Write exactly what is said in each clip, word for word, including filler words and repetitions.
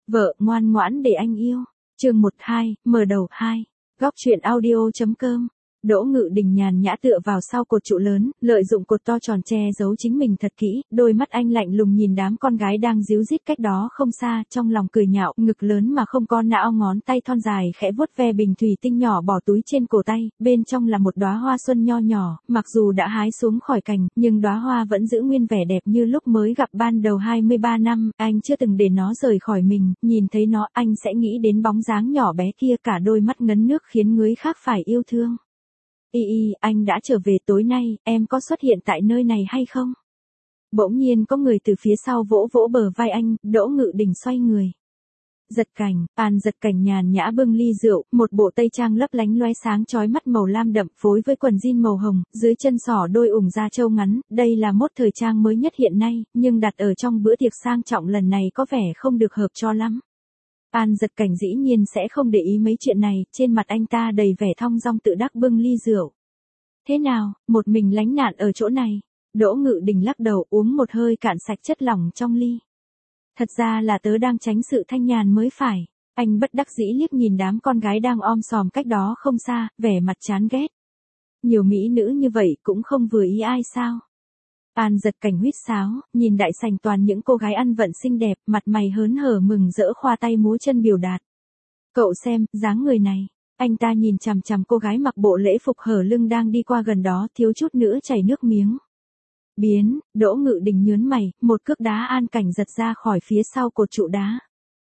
Vợ ngoan ngoãn để anh yêu. Chương một hai, mở đầu hai. Góc truyện audio.com. Đỗ Ngự Đình nhàn nhã tựa vào sau cột trụ lớn, lợi dụng cột to tròn che giấu chính mình thật kỹ, đôi mắt anh lạnh lùng nhìn đám con gái đang díu dít cách đó không xa, trong lòng cười nhạo, ngực lớn mà không có não, ngón tay thon dài khẽ vuốt ve bình thủy tinh nhỏ bỏ túi trên cổ tay, bên trong là một đóa hoa xuân nho nhỏ, mặc dù đã hái xuống khỏi cành, nhưng đóa hoa vẫn giữ nguyên vẻ đẹp như lúc mới gặp ban đầu hai mươi ba năm, anh chưa từng để nó rời khỏi mình, nhìn thấy nó, anh sẽ nghĩ đến bóng dáng nhỏ bé kia, cả đôi mắt ngấn nước khiến người khác phải yêu thương. Y y, anh đã trở về, tối nay, em có xuất hiện tại nơi này hay không? Bỗng nhiên có người từ phía sau vỗ vỗ bờ vai anh, Đỗ Ngự Đình xoay người. Giật Cảnh, An Giật Cảnh nhàn nhã bưng ly rượu, một bộ tây trang lấp lánh loé sáng chói mắt màu lam đậm phối với quần jean màu hồng, dưới chân xỏ đôi ủng da trâu ngắn, đây là mốt thời trang mới nhất hiện nay, nhưng đặt ở trong bữa tiệc sang trọng lần này có vẻ không được hợp cho lắm. An Giật Cảnh dĩ nhiên sẽ không để ý mấy chuyện này, trên mặt anh ta đầy vẻ thong dong tự đắc bưng ly rượu. Thế nào, một mình lánh nạn ở chỗ này? Đỗ Ngự Đình lắc đầu uống một hơi cạn sạch chất lỏng trong ly. Thật ra là tớ đang tránh sự thanh nhàn mới phải. Anh bất đắc dĩ liếc nhìn đám con gái đang om sòm cách đó không xa, vẻ mặt chán ghét. Nhiều mỹ nữ như vậy cũng không vừa ý ai sao? An Giật Cảnh huýt sáo, nhìn đại sảnh toàn những cô gái ăn vận xinh đẹp, mặt mày hớn hở mừng rỡ khoa tay múa chân biểu đạt. Cậu xem, dáng người này. Anh ta nhìn chằm chằm cô gái mặc bộ lễ phục hở lưng đang đi qua gần đó, thiếu chút nữa chảy nước miếng. Biến, Đỗ Ngự Đình nhớn mày, một cước đá An Cảnh Giật ra khỏi phía sau cột trụ đá.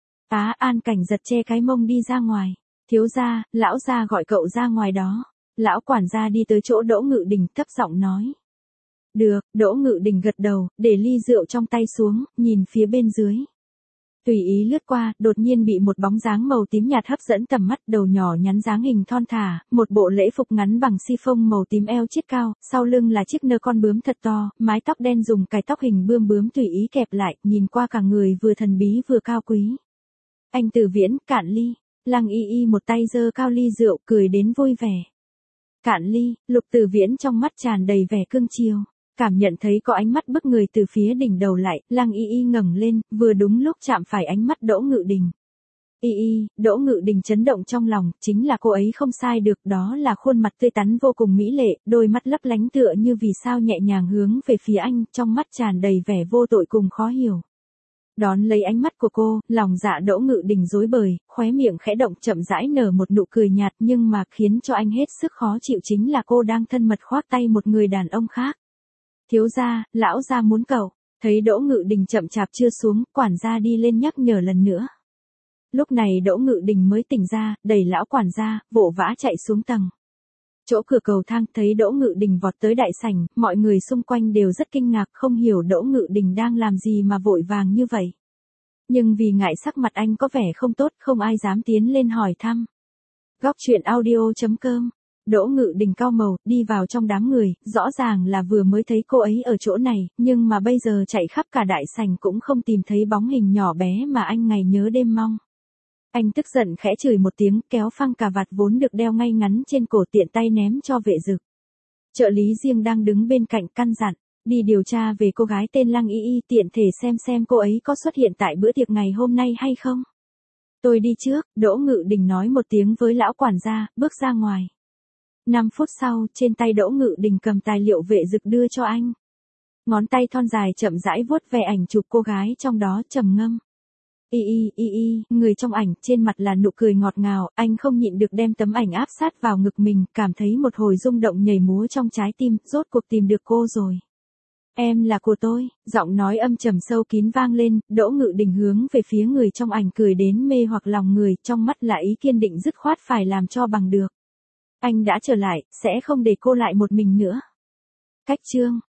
Á, An Cảnh Giật che cái mông đi ra ngoài. Thiếu gia, lão gia gọi cậu ra ngoài đó. Lão quản gia đi tới chỗ Đỗ Ngự Đình thấp giọng nói. Được, Đỗ Ngự Đình gật đầu, để ly rượu trong tay xuống, nhìn phía bên dưới. Tùy ý lướt qua, đột nhiên bị một bóng dáng màu tím nhạt hấp dẫn tầm mắt, đầu nhỏ nhắn dáng hình thon thả, một bộ lễ phục ngắn bằng si phông màu tím eo chiết cao, sau lưng là chiếc nơ con bướm thật to, mái tóc đen dùng cài tóc hình bươm bướm tùy ý kẹp lại, nhìn qua cả người vừa thần bí vừa cao quý. Anh Từ Viễn, cạn ly. Lăng Y Y một tay giơ cao ly rượu, cười đến vui vẻ. Cạn ly, Lục Từ Viễn trong mắt tràn đầy vẻ cương chiều. Cảm nhận thấy có ánh mắt bức người từ phía đỉnh đầu lại, Lăng Y Y ngẩng lên, vừa đúng lúc chạm phải ánh mắt Đỗ Ngự Đình. Y Y, Đỗ Ngự Đình chấn động trong lòng, chính là cô ấy không sai được, đó là khuôn mặt tươi tắn vô cùng mỹ lệ, đôi mắt lấp lánh tựa như vì sao nhẹ nhàng hướng về phía anh, trong mắt tràn đầy vẻ vô tội cùng khó hiểu. Đón lấy ánh mắt của cô, lòng dạ Đỗ Ngự Đình rối bời, khóe miệng khẽ động chậm rãi nở một nụ cười nhạt, nhưng mà khiến cho anh hết sức khó chịu chính là cô đang thân mật khoác tay một người đàn ông khác. Thiếu gia, lão gia muốn cậu. Thấy Đỗ Ngự Đình chậm chạp chưa xuống, quản gia đi lên nhắc nhở lần nữa. Lúc này Đỗ Ngự Đình mới tỉnh ra, đẩy lão quản gia, vội vã chạy xuống tầng. Chỗ cửa cầu thang, thấy Đỗ Ngự Đình vọt tới đại sảnh, mọi người xung quanh đều rất kinh ngạc, không hiểu Đỗ Ngự Đình đang làm gì mà vội vàng như vậy. Nhưng vì ngại sắc mặt anh có vẻ không tốt, không ai dám tiến lên hỏi thăm. Góc truyện audio.com. Đỗ Ngự Đình cau màu, đi vào trong đám người, rõ ràng là vừa mới thấy cô ấy ở chỗ này, nhưng mà bây giờ chạy khắp cả đại sảnh cũng không tìm thấy bóng hình nhỏ bé mà anh ngày nhớ đêm mong. Anh tức giận khẽ chửi một tiếng, kéo phăng cà vạt vốn được đeo ngay ngắn trên cổ tiện tay ném cho vệ dực. Trợ lý riêng đang đứng bên cạnh căn dặn, đi điều tra về cô gái tên Lăng Y Y, tiện thể xem xem cô ấy có xuất hiện tại bữa tiệc ngày hôm nay hay không. Tôi đi trước, Đỗ Ngự Đình nói một tiếng với lão quản gia, bước ra ngoài. Năm phút sau, trên tay Đỗ Ngự Đình cầm tài liệu vệ dực đưa cho anh. Ngón tay thon dài chậm rãi vuốt về ảnh chụp cô gái trong đó, trầm ngâm. Y y y y, người trong ảnh, trên mặt là nụ cười ngọt ngào, anh không nhịn được đem tấm ảnh áp sát vào ngực mình, cảm thấy một hồi rung động nhảy múa trong trái tim, rốt cuộc tìm được cô rồi. Em là của tôi, giọng nói âm trầm sâu kín vang lên, Đỗ Ngự Đình hướng về phía người trong ảnh cười đến mê hoặc lòng người, trong mắt là ý kiên định dứt khoát phải làm cho bằng được. Anh đã trở lại, sẽ không để cô lại một mình nữa. Cách chương